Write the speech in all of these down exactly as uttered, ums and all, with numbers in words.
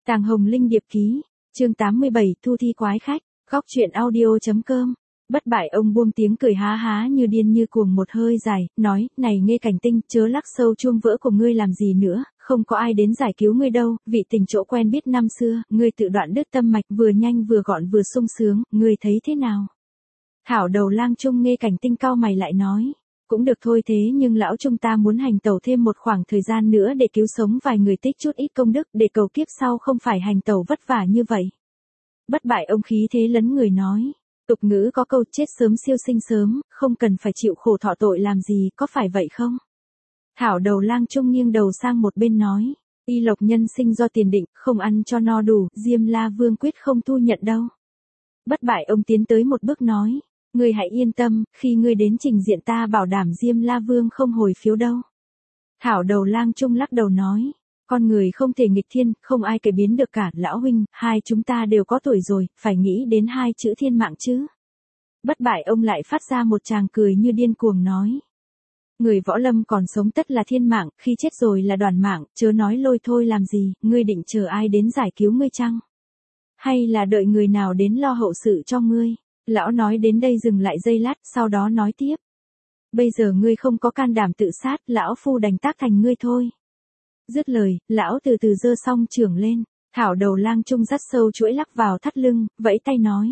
Tàng Hồng Linh điệp ký, chương tám mươi bảy thu thi quái khách, góc truyện audio.com. Bất bại ông buông tiếng cười há há như điên như cuồng một hơi dài, nói, này Nghê Cảnh Tinh, chớ lắc sâu chuông vỡ của ngươi làm gì nữa, không có ai đến giải cứu ngươi đâu, vị tình chỗ quen biết năm xưa, ngươi tự đoạn đứt tâm mạch vừa nhanh vừa gọn vừa sung sướng, ngươi thấy thế nào? Thảo đầu lang trung Nghê Cảnh Tinh cau mày lại nói. Cũng được thôi thế nhưng lão trung ta muốn hành tẩu thêm một khoảng thời gian nữa để cứu sống vài người tích chút ít công đức để cầu kiếp sau không phải hành tẩu vất vả như vậy. Bất bại ông khí thế lấn người nói. Tục ngữ có câu chết sớm siêu sinh sớm, không cần phải chịu khổ thọ tội làm gì, có phải vậy không? Thảo đầu lang trung nghiêng đầu sang một bên nói. Y lộc nhân sinh do tiền định, không ăn cho no đủ, Diêm La Vương quyết không thu nhận đâu. Bất bại ông tiến tới một bước nói. Ngươi hãy yên tâm, khi ngươi đến trình diện ta bảo đảm Diêm La Vương không hồi phiếu đâu. Thảo đầu lang trung lắc đầu nói. Con người không thể nghịch thiên, không ai cải biến được cả, lão huynh, hai chúng ta đều có tuổi rồi, phải nghĩ đến hai chữ thiên mạng chứ. Bất bại ông lại phát ra một tràng cười như điên cuồng nói. Người võ lâm còn sống tất là thiên mạng, khi chết rồi là đoàn mạng, chớ nói lôi thôi làm gì, ngươi định chờ ai đến giải cứu ngươi chăng? Hay là đợi người nào đến lo hậu sự cho ngươi? Lão nói đến đây dừng lại giây lát, sau đó nói tiếp. Bây giờ ngươi không có can đảm tự sát, lão phu đành tác thành ngươi thôi. Dứt lời, lão từ từ giơ song chưởng lên, thảo đầu lang trung dắt sâu chuỗi lắc vào thắt lưng, vẫy tay nói.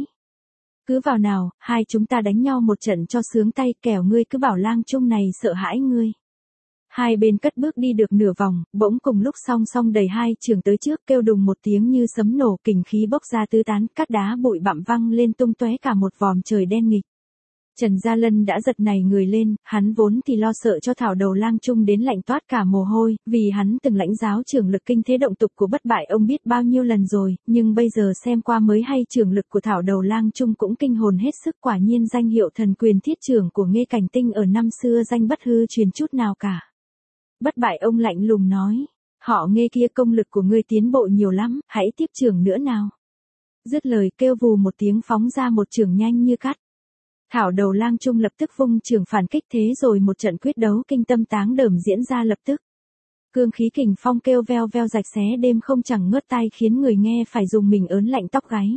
Cứ vào nào, hai chúng ta đánh nhau một trận cho sướng tay, kẻo ngươi cứ bảo lang trung này sợ hãi ngươi. Hai bên cất bước đi được nửa vòng, bỗng cùng lúc song song đẩy hai trường tới trước, kêu đùng một tiếng như sấm nổ, kình khí bốc ra tứ tán, cát đá bụi bặm văng lên tung tóe cả một vòm trời đen nghịch. Trần Gia Lân đã giật nảy người lên, hắn vốn thì lo sợ cho thảo đầu lang trung đến lạnh toát cả mồ hôi, vì hắn từng lãnh giáo trường lực kinh thế động tục của bất bại ông biết bao nhiêu lần rồi, nhưng bây giờ xem qua mới hay trường lực của thảo đầu lang trung cũng kinh hồn hết sức, quả nhiên danh hiệu thần quyền thiết trưởng của Nghê Cảnh Tinh ở năm xưa danh bất hư truyền chút nào cả. Bất bại ông lạnh lùng nói, họ Nghê kia công lực của ngươi tiến bộ nhiều lắm, hãy tiếp trưởng nữa nào. Dứt lời kêu vù một tiếng phóng ra một chưởng nhanh như cắt. Thảo đầu lang trung lập tức vung chưởng phản kích thế rồi một trận quyết đấu kinh tâm táng đờm diễn ra lập tức. Cương khí kình phong kêu veo veo rạch xé đêm không chẳng ngớt tai khiến người nghe phải dùng mình ớn lạnh tóc gáy.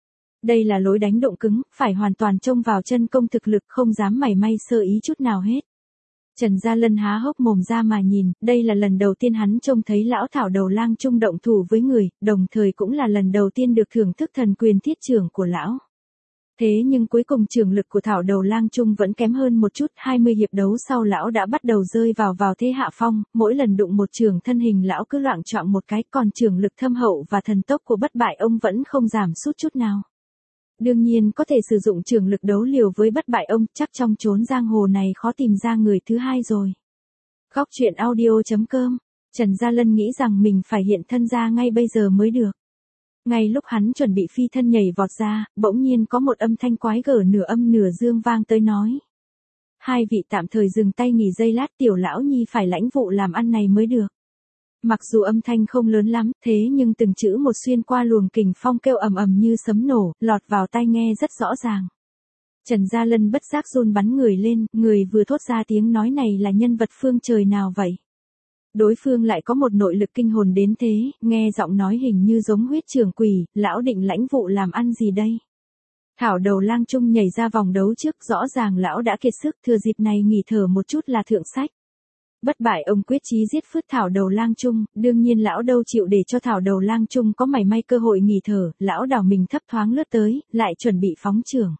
Đây là lối đánh động cứng, phải hoàn toàn trông vào chân công thực lực không dám mảy may sơ ý chút nào hết. Trần Gia Lân há hốc mồm ra mà nhìn, đây là lần đầu tiên hắn trông thấy lão thảo đầu lang trung động thủ với người, đồng thời cũng là lần đầu tiên được thưởng thức thần quyền thiết trưởng của lão. Thế nhưng cuối cùng trường lực của thảo đầu lang trung vẫn kém hơn một chút, hai mươi hiệp đấu sau lão đã bắt đầu rơi vào vào thế hạ phong, mỗi lần đụng một trường thân hình lão cứ loạng choạng một cái, còn trường lực thâm hậu và thần tốc của bất bại ông vẫn không giảm sút chút nào. Đương nhiên có thể sử dụng trường lực đấu liều với bất bại ông, chắc trong chốn giang hồ này khó tìm ra người thứ hai rồi. Góc truyện audio.com, Trần Gia Lân nghĩ rằng mình phải hiện thân ra ngay bây giờ mới được. Ngay lúc hắn chuẩn bị phi thân nhảy vọt ra, bỗng nhiên có một âm thanh quái gở nửa âm nửa dương vang tới nói. Hai vị tạm thời dừng tay nghỉ giây lát, tiểu lão nhi phải lãnh vụ làm ăn này mới được. Mặc dù âm thanh không lớn lắm, thế nhưng từng chữ một xuyên qua luồng kình phong kêu ầm ầm như sấm nổ, lọt vào tai nghe rất rõ ràng. Trần Gia Lân bất giác run bắn người lên, người vừa thốt ra tiếng nói này là nhân vật phương trời nào vậy? Đối phương lại có một nội lực kinh hồn đến thế, nghe giọng nói hình như giống huyết trường quỷ, lão định lãnh vụ làm ăn gì đây? Thảo đầu lang trung nhảy ra vòng đấu trước, rõ ràng lão đã kiệt sức, thừa dịp này nghỉ thở một chút là thượng sách. Bất bại ông quyết chí giết phứt thảo đầu lang trung, đương nhiên lão đâu chịu để cho thảo đầu lang trung có mảy may cơ hội nghỉ thở, lão đảo mình thấp thoáng lướt tới, lại chuẩn bị phóng chưởng.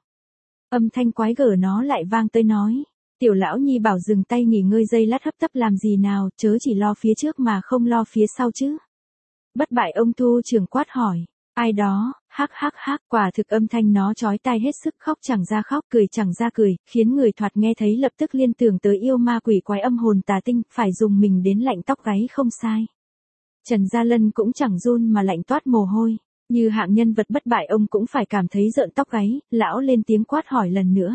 Âm thanh quái gở nó lại vang tới nói. Tiểu lão nhi bảo dừng tay nghỉ ngơi giây lát hấp tấp làm gì nào, chớ chỉ lo phía trước mà không lo phía sau chứ. Bất bại ông thu trường quát hỏi, ai đó, hắc hắc hắc, quả thực âm thanh nó chói tai hết sức, khóc chẳng ra khóc, cười chẳng ra cười, khiến người thoạt nghe thấy lập tức liên tưởng tới yêu ma quỷ quái âm hồn tà tinh, phải dùng mình đến lạnh tóc gáy không sai. Trần Gia Lân cũng chẳng run mà lạnh toát mồ hôi, như hạng nhân vật bất bại ông cũng phải cảm thấy rợn tóc gáy, lão lên tiếng quát hỏi lần nữa.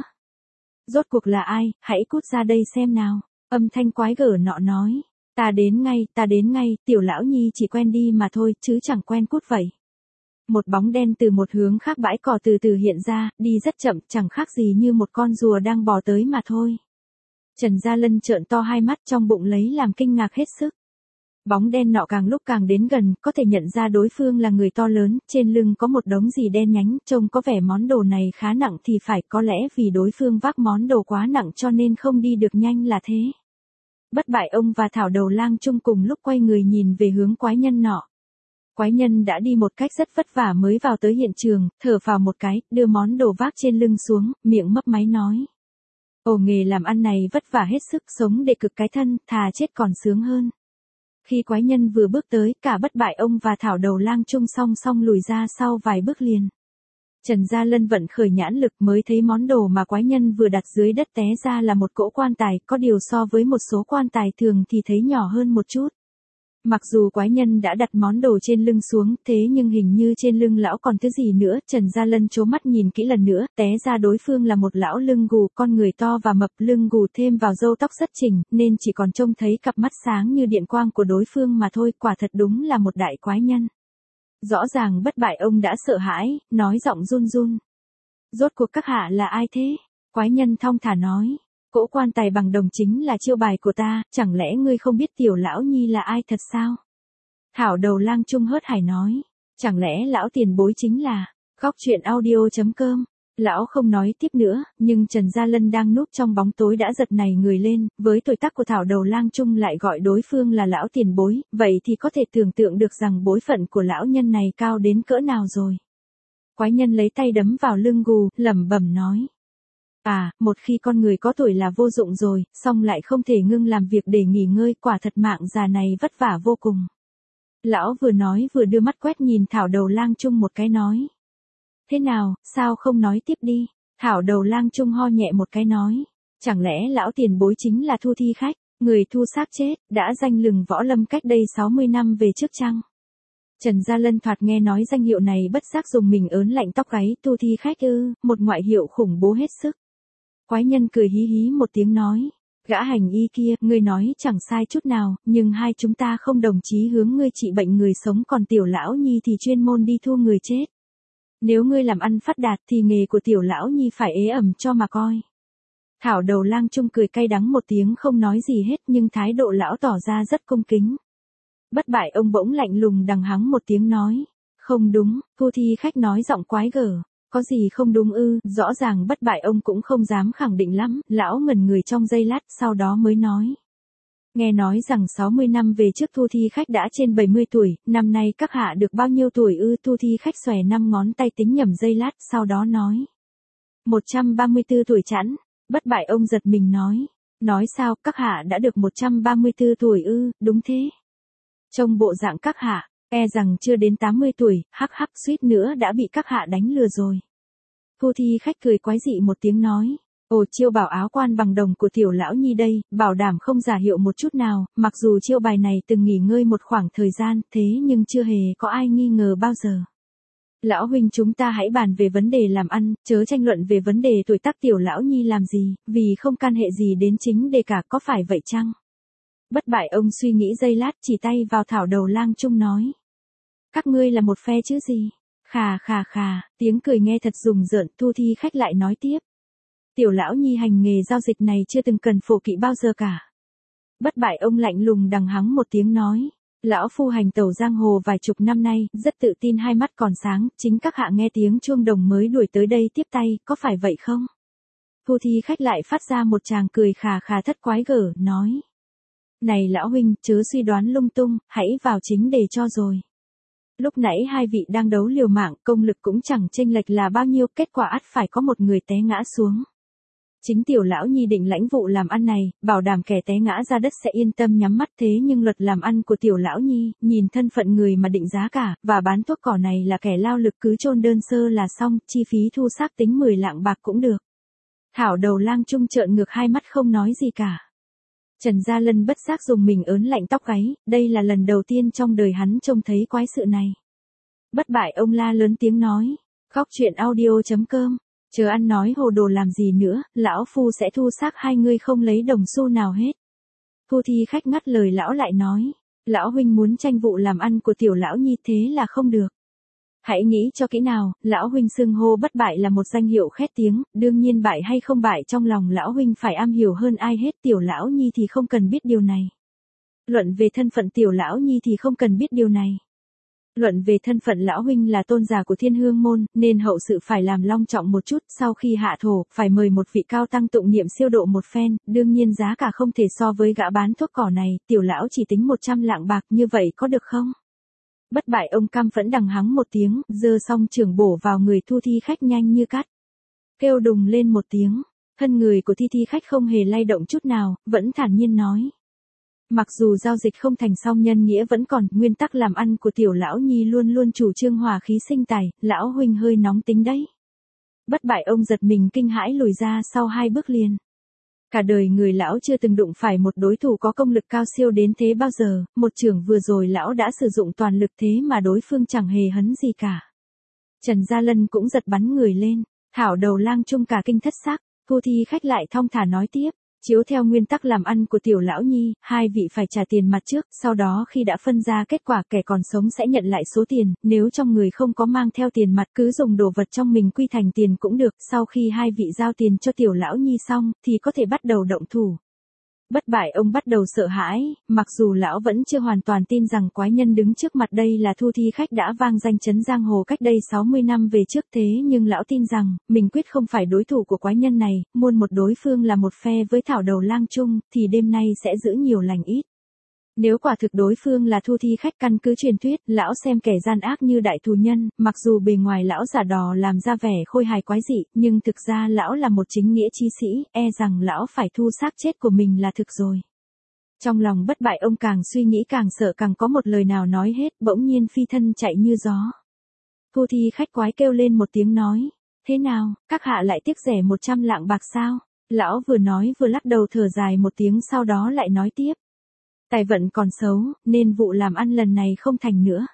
Rốt cuộc là ai, hãy cút ra đây xem nào, âm thanh quái gở nọ nói, ta đến ngay, ta đến ngay, tiểu lão nhi chỉ quen đi mà thôi, chứ chẳng quen cút vậy. Một bóng đen từ một hướng khác bãi cỏ từ từ hiện ra, đi rất chậm, chẳng khác gì như một con rùa đang bò tới mà thôi. Trần Gia Lân trợn to hai mắt trong bụng lấy làm kinh ngạc hết sức. Bóng đen nọ càng lúc càng đến gần, có thể nhận ra đối phương là người to lớn, trên lưng có một đống gì đen nhánh, trông có vẻ món đồ này khá nặng thì phải, có lẽ vì đối phương vác món đồ quá nặng cho nên không đi được nhanh là thế. Bất bại ông và Thảo Đầu Lang Trung cùng lúc quay người nhìn về hướng quái nhân nọ. Quái nhân đã đi một cách rất vất vả mới vào tới hiện trường, thở phào một cái, đưa món đồ vác trên lưng xuống, miệng mấp máy nói. Ồ, nghề làm ăn này vất vả hết sức, sống để cực cái thân, thà chết còn sướng hơn. Khi quái nhân vừa bước tới, cả Bất bại ông và Thảo Đầu Lang Trung song song lùi ra sau vài bước liền. Trần Gia Lân vận khởi nhãn lực mới thấy món đồ mà quái nhân vừa đặt dưới đất té ra là một cỗ quan tài, có điều so với một số quan tài thường thì thấy nhỏ hơn một chút. Mặc dù quái nhân đã đặt món đồ trên lưng xuống, thế nhưng hình như trên lưng lão còn thứ gì nữa, Trần Gia Lân trố mắt nhìn kỹ lần nữa, té ra đối phương là một lão lưng gù, con người to và mập, lưng gù thêm vào râu tóc rất chỉnh, nên chỉ còn trông thấy cặp mắt sáng như điện quang của đối phương mà thôi, quả thật đúng là một đại quái nhân. Rõ ràng Bất bại ông đã sợ hãi, nói giọng run run. Rốt cuộc các hạ là ai thế? Quái nhân thong thả nói. Cỗ quan tài bằng đồng chính là chiêu bài của ta, chẳng lẽ ngươi không biết tiểu lão nhi là ai thật sao? Thảo Đầu Lang Trung hớt hải nói. Chẳng lẽ lão tiền bối chính là... Góc truyện audio chấm com. Lão không nói tiếp nữa, nhưng Trần Gia Lân đang núp trong bóng tối đã giật nảy người lên, với tuổi tác của Thảo Đầu Lang Trung lại gọi đối phương là lão tiền bối, vậy thì có thể tưởng tượng được rằng bối phận của lão nhân này cao đến cỡ nào rồi. Quái nhân lấy tay đấm vào lưng gù, lẩm bẩm nói. À, một khi con người có tuổi là vô dụng rồi, song lại không thể ngưng làm việc để nghỉ ngơi, quả thật mạng già này vất vả vô cùng. Lão vừa nói vừa đưa mắt quét nhìn Thảo Đầu Lang Trung một cái nói. Thế nào, sao không nói tiếp đi? Thảo Đầu Lang Trung ho nhẹ một cái nói. Chẳng lẽ lão tiền bối chính là Thu Thi Khách, người thu xác chết, đã danh lừng võ lâm cách đây sáu mươi năm về trước chăng? Trần Gia Lân thoạt nghe nói danh hiệu này bất giác dùng mình ớn lạnh tóc gáy, Thu Thi Khách ư, một ngoại hiệu khủng bố hết sức. Quái nhân cười hí hí một tiếng nói. Gã hành y kia, ngươi nói chẳng sai chút nào, nhưng hai chúng ta không đồng chí hướng ngươi trị bệnh người sống, còn tiểu lão nhi thì chuyên môn đi thu người chết. Nếu ngươi làm ăn phát đạt thì nghề của tiểu lão nhi phải ế ẩm cho mà coi. Thảo Đầu Lang Trung cười cay đắng một tiếng không nói gì hết, nhưng thái độ lão tỏ ra rất cung kính. Bất bại ông bỗng lạnh lùng đằng hắng một tiếng nói. Không đúng, Thu Thi Khách nói giọng quái gở. Có gì không đúng ư? Rõ ràng Bất bại ông cũng không dám khẳng định lắm, lão ngẩn người trong giây lát, sau đó mới nói. Nghe nói rằng sáu mươi năm về trước Thu Thi Khách đã trên bảy mươi tuổi, năm nay các hạ được bao nhiêu tuổi ư? Thu Thi Khách xòe năm ngón tay tính nhẩm giây lát, sau đó nói. một trăm ba mươi tư tuổi chẵn. Bất bại ông giật mình nói. Nói sao, các hạ đã được một trăm ba mươi tư tuổi ư? Đúng thế. Trông bộ dạng các hạ, e rằng chưa đến tám mươi tuổi, hắc hắc suýt nữa đã bị các hạ đánh lừa rồi. Thu Thi Khách cười quái dị một tiếng nói. Ồ, chiêu bảo áo quan bằng đồng của tiểu lão nhi đây, bảo đảm không giả hiệu một chút nào, mặc dù chiêu bài này từng nghỉ ngơi một khoảng thời gian, thế nhưng chưa hề có ai nghi ngờ bao giờ. Lão huynh, chúng ta hãy bàn về vấn đề làm ăn, chớ tranh luận về vấn đề tuổi tác tiểu lão nhi làm gì, vì không can hệ gì đến chính đề cả, có phải vậy chăng? Bất bại ông suy nghĩ giây lát, chỉ tay vào Thảo Đầu Lang Trung nói. Các ngươi là một phe chứ gì? Khà khà khà, tiếng cười nghe thật rùng rợn. Thu Thi Khách lại nói tiếp. Tiểu lão nhi hành nghề giao dịch này chưa từng cần phổ kỵ bao giờ cả. Bất bại ông lạnh lùng đằng hắng một tiếng nói. Lão phu hành tẩu giang hồ vài chục năm nay, rất tự tin hai mắt còn sáng, chính các hạ nghe tiếng chuông đồng mới đuổi tới đây tiếp tay, có phải vậy không? Thu Thi Khách lại phát ra một tràng cười khà khà thất quái gở, nói. Này lão huynh, chớ suy đoán lung tung, hãy vào chính đề cho rồi. Lúc nãy hai vị đang đấu liều mạng, công lực cũng chẳng chênh lệch là bao nhiêu, kết quả ắt phải có một người té ngã xuống. Chính tiểu lão nhi định lãnh vụ làm ăn này, bảo đảm kẻ té ngã ra đất sẽ yên tâm nhắm mắt, thế nhưng luật làm ăn của tiểu lão nhi, nhìn thân phận người mà định giá cả, và bán thuốc cỏ này là kẻ lao lực, cứ chôn đơn sơ là xong, chi phí thu xác tính mười lạng bạc cũng được. Thảo Đầu Lang Trung trợn ngược hai mắt không nói gì cả. Trần Gia Lân bất giác dùng mình ớn lạnh tóc gáy, đây là lần đầu tiên trong đời hắn trông thấy quái sự này. Bất bại ông la lớn tiếng nói. Góc truyện audio chấm com. Chờ ăn nói hồ đồ làm gì nữa, lão phu sẽ thu xác hai ngươi không lấy đồng xu nào hết. Thu Thi Khách ngắt lời lão lại nói. Lão huynh muốn tranh vụ làm ăn của tiểu lão nhi, thế là không được. Hãy nghĩ cho kỹ nào, lão huynh xưng hô Bất bại là một danh hiệu khét tiếng, đương nhiên bại hay không bại trong lòng lão huynh phải am hiểu hơn ai hết, tiểu lão nhi thì không cần biết điều này. Luận về thân phận Tiểu Lão Nhi thì không cần biết điều này. Luận về thân phận lão huynh là tôn giả của Thiên Hương môn, nên hậu sự phải làm long trọng một chút, sau khi hạ thổ, phải mời một vị cao tăng tụng niệm siêu độ một phen, đương nhiên giá cả không thể so với gã bán thuốc cỏ này, tiểu lão chỉ tính một trăm lạng bạc, như vậy có được không? Bất bại ông cam phẫn đằng hắng một tiếng, giơ xong trường bổ vào người Thu Thi Khách nhanh như cắt. Kêu đùng lên một tiếng, thân người của Thi Thi Khách không hề lay động chút nào, vẫn thản nhiên nói. Mặc dù giao dịch không thành song nhân nghĩa vẫn còn, nguyên tắc làm ăn của Tiểu Lão Nhi luôn luôn chủ trương hòa khí sinh tài, lão huynh hơi nóng tính đấy. Bất bại ông giật mình kinh hãi lùi ra sau hai bước liền. Cả đời người lão chưa từng đụng phải một đối thủ có công lực cao siêu đến thế bao giờ, một chưởng vừa rồi lão đã sử dụng toàn lực thế mà đối phương chẳng hề hấn gì cả. Trần Gia Lân cũng giật bắn người lên, thảo đầu lang chung cả kinh thất sắc, Thu Thi Khách lại thong thả nói tiếp. Chiếu theo nguyên tắc làm ăn của Tiểu Lão Nhi, hai vị phải trả tiền mặt trước, sau đó khi đã phân ra kết quả kẻ còn sống sẽ nhận lại số tiền, nếu trong người không có mang theo tiền mặt cứ dùng đồ vật trong mình quy thành tiền cũng được, sau khi hai vị giao tiền cho Tiểu Lão Nhi xong, thì có thể bắt đầu động thủ. Bất bại ông bắt đầu sợ hãi, mặc dù lão vẫn chưa hoàn toàn tin rằng quái nhân đứng trước mặt đây là Thu Thi Khách đã vang danh chấn giang hồ cách đây sáu mươi năm về trước thế nhưng lão tin rằng, mình quyết không phải đối thủ của quái nhân này, muôn một đối phương là một phe với thảo đầu lang chung, thì đêm nay sẽ giữ nhiều lành ít. Nếu quả thực đối phương là Thu Thi Khách căn cứ truyền thuyết, lão xem kẻ gian ác như đại thù nhân, mặc dù bề ngoài lão giả đò làm ra vẻ khôi hài quái dị, nhưng thực ra lão là một chính nghĩa chí sĩ, e rằng lão phải thu xác chết của mình là thực rồi. Trong lòng bất bại ông càng suy nghĩ càng sợ càng có một lời nào nói hết, bỗng nhiên phi thân chạy như gió. Thu Thi Khách quái kêu lên một tiếng nói, thế nào, các hạ lại tiếc rẻ một trăm lạng bạc sao? Lão vừa nói vừa lắc đầu thở dài một tiếng sau đó lại nói tiếp. Tài vận còn xấu, nên vụ làm ăn lần này không thành nữa.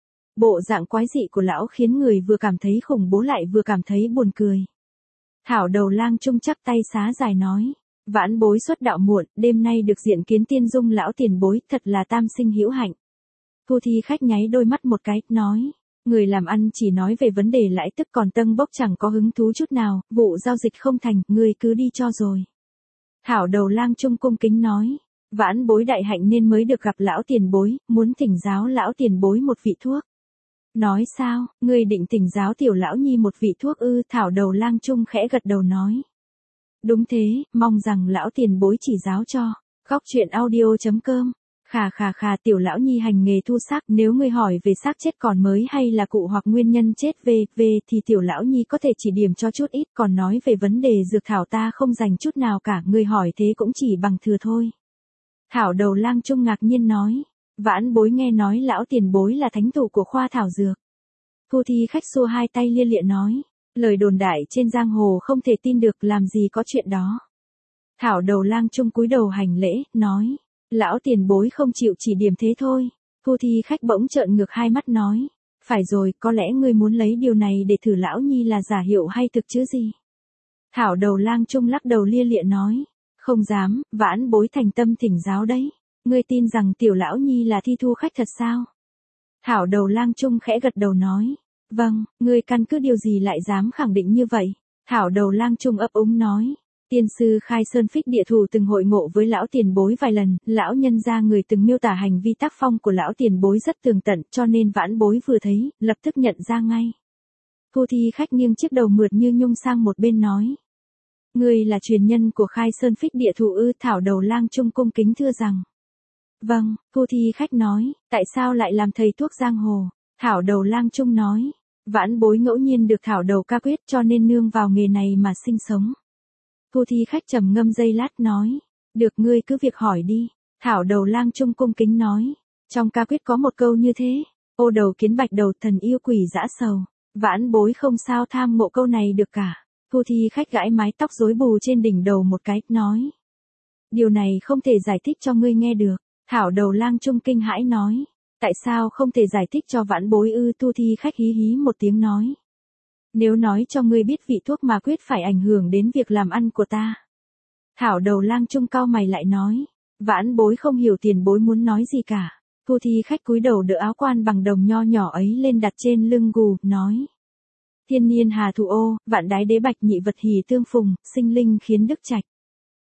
Bộ dạng quái dị của lão khiến người vừa cảm thấy khủng bố lại vừa cảm thấy buồn cười. Thảo đầu lang trung chắp tay xá dài nói, vãn bối xuất đạo muộn, đêm nay được diện kiến Tiên Dung lão tiền bối, thật là tam sinh hữu hạnh. Thu Thi Khách nháy đôi mắt một cái, nói, người làm ăn chỉ nói về vấn đề lãi tức còn tâng bốc chẳng có hứng thú chút nào, vụ giao dịch không thành, người cứ đi cho rồi. Thảo đầu lang trung cung kính nói. Vãn bối đại hạnh nên mới được gặp lão tiền bối, muốn thỉnh giáo lão tiền bối một vị thuốc. Nói sao, ngươi định thỉnh giáo Tiểu Lão Nhi một vị thuốc ư? Thảo đầu lang trung khẽ gật đầu nói. Đúng thế, mong rằng lão tiền bối chỉ giáo cho. Góc truyện audio chấm com. Khà khà khà Tiểu Lão Nhi hành nghề thu xác, nếu ngươi hỏi về xác chết còn mới hay là cụ hoặc nguyên nhân chết về, về thì Tiểu Lão Nhi có thể chỉ điểm cho chút ít, còn nói về vấn đề dược thảo ta không dành chút nào cả, ngươi hỏi thế cũng chỉ bằng thừa thôi. Thảo đầu lang trung ngạc nhiên nói, vãn bối nghe nói lão tiền bối là thánh thủ của khoa thảo dược. Thu Thi Khách xua hai tay lia lịa nói, lời đồn đại trên giang hồ không thể tin được, làm gì có chuyện đó. Thảo đầu lang trung cúi đầu hành lễ, nói, lão tiền bối không chịu chỉ điểm thế thôi. Thu Thi Khách bỗng trợn ngược hai mắt nói, phải rồi, có lẽ ngươi muốn lấy điều này để thử lão nhi là giả hiệu hay thực chứ gì. Thảo đầu lang trung lắc đầu lia lịa nói, không dám, vãn bối thành tâm thỉnh giáo đấy. Ngươi tin rằng Tiểu Lão Nhi là Thi Thu Khách thật sao? Thảo đầu lang trung khẽ gật đầu nói. Vâng, ngươi căn cứ điều gì lại dám khẳng định như vậy? Thảo đầu lang trung ấp úng nói. Tiên sư Khai Sơn Phích Địa Thủ từng hội ngộ với lão tiền bối vài lần, lão nhân gia người từng miêu tả hành vi tác phong của lão tiền bối rất tường tận, cho nên vãn bối vừa thấy, lập tức nhận ra ngay. Thu Thi Khách nghiêng chiếc đầu mượt như nhung sang một bên nói. Ngươi là truyền nhân của Khai Sơn Phích Địa Thủ ư? Thảo đầu lang trung cung kính thưa rằng. Vâng, Thu Thi Khách nói, tại sao lại làm thầy thuốc giang hồ? Thảo đầu lang trung nói, vãn bối ngẫu nhiên được thảo đầu ca quyết cho nên nương vào nghề này mà sinh sống. Thu Thi Khách trầm ngâm giây lát nói, được ngươi cứ việc hỏi đi. Thảo đầu lang trung cung kính nói, trong ca quyết có một câu như thế, ô đầu kiến bạch đầu thần yêu quỷ dã sầu. Vãn bối không sao tham ngộ câu này được cả. Thu Thi Khách gãi mái tóc rối bù trên đỉnh đầu một cái, nói. Điều này không thể giải thích cho ngươi nghe được. Thảo đầu lang trung kinh hãi nói. Tại sao không thể giải thích cho vãn bối ư? Thu Thi Khách hí hí một tiếng nói. Nếu nói cho ngươi biết vị thuốc mà quyết phải ảnh hưởng đến việc làm ăn của ta. Thảo đầu lang trung cau mày lại nói. Vãn bối không hiểu tiền bối muốn nói gì cả. Thu Thi Khách cúi đầu đỡ áo quan bằng đồng nho nhỏ ấy lên đặt trên lưng gù, nói. Thiên niên hà thủ ô, vạn đái đế bạch nhị vật hỷ tương phùng, sinh linh khiến đức trạch.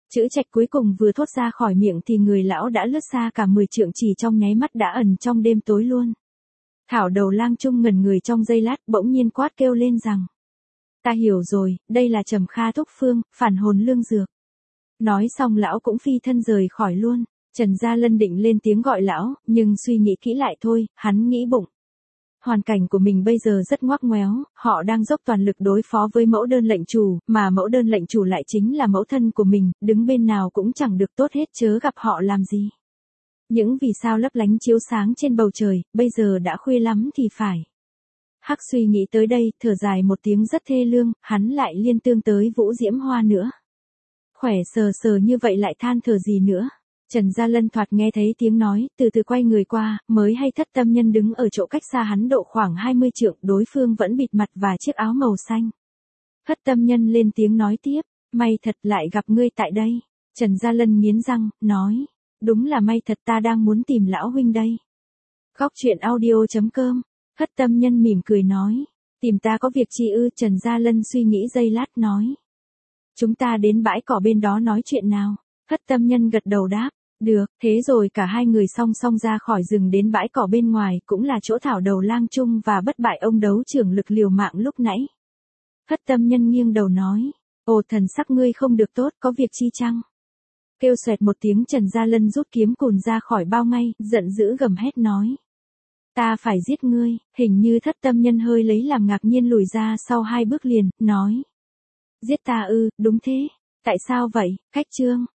Chữ trạch cuối cùng vừa thốt ra khỏi miệng thì người lão đã lướt xa cả mười trượng, chỉ trong nháy mắt đã ẩn trong đêm tối luôn. Thảo Đầu Lang Trung ngẩn người trong giây lát, bỗng nhiên quát kêu lên rằng: ta hiểu rồi, đây là Trầm Kha Thúc Phương, phản hồn lương dược. Nói xong lão cũng phi thân rời khỏi luôn. Trần Gia Lân định lên tiếng gọi lão, nhưng suy nghĩ kỹ lại thôi, hắn nghĩ bụng. Hoàn cảnh của mình bây giờ rất ngoắc ngoéo, họ đang dốc toàn lực đối phó với mẫu đơn lệnh chủ, mà mẫu đơn lệnh chủ lại chính là mẫu thân của mình, đứng bên nào cũng chẳng được tốt hết, chớ gặp họ làm gì. Những vì sao lấp lánh chiếu sáng trên bầu trời, bây giờ đã khuya lắm thì phải. Hắc suy nghĩ tới đây, thở dài một tiếng rất thê lương, hắn lại liên tương tới Vũ Diễm Hoa nữa. Khỏe sờ sờ như vậy lại than thở gì nữa. Trần Gia Lân thoạt nghe thấy tiếng nói, từ từ quay người qua, mới hay Thất Tâm Nhân đứng ở chỗ cách xa hắn độ khoảng hai mươi trượng, đối phương vẫn bịt mặt và chiếc áo màu xanh. Thất Tâm Nhân lên tiếng nói tiếp, may thật lại gặp ngươi tại đây. Trần Gia Lân nghiến răng, nói, đúng là may thật, ta đang muốn tìm lão huynh đây. Góc truyện audio chấm com. Thất Tâm Nhân mỉm cười nói, tìm ta có việc chi ư? Trần Gia Lân suy nghĩ giây lát nói, chúng ta đến bãi cỏ bên đó nói chuyện nào. Thất Tâm Nhân gật đầu đáp, được, thế rồi cả hai người song song ra khỏi rừng đến bãi cỏ bên ngoài, cũng là chỗ Thảo Đầu Lang Trung và Bất Bại ông đấu trưởng lực liều mạng lúc nãy. Thất Tâm Nhân nghiêng đầu nói, ồ, thần sắc ngươi không được tốt, có việc chi chăng? Kêu xoẹt một tiếng, Trần Gia Lân rút kiếm cùn ra khỏi bao ngay, giận dữ gầm hét nói, ta phải giết ngươi. Hình như Thất Tâm Nhân hơi lấy làm ngạc nhiên lùi ra sau hai bước liền, nói, giết ta ư? Đúng thế. Tại sao vậy? Khách Trương.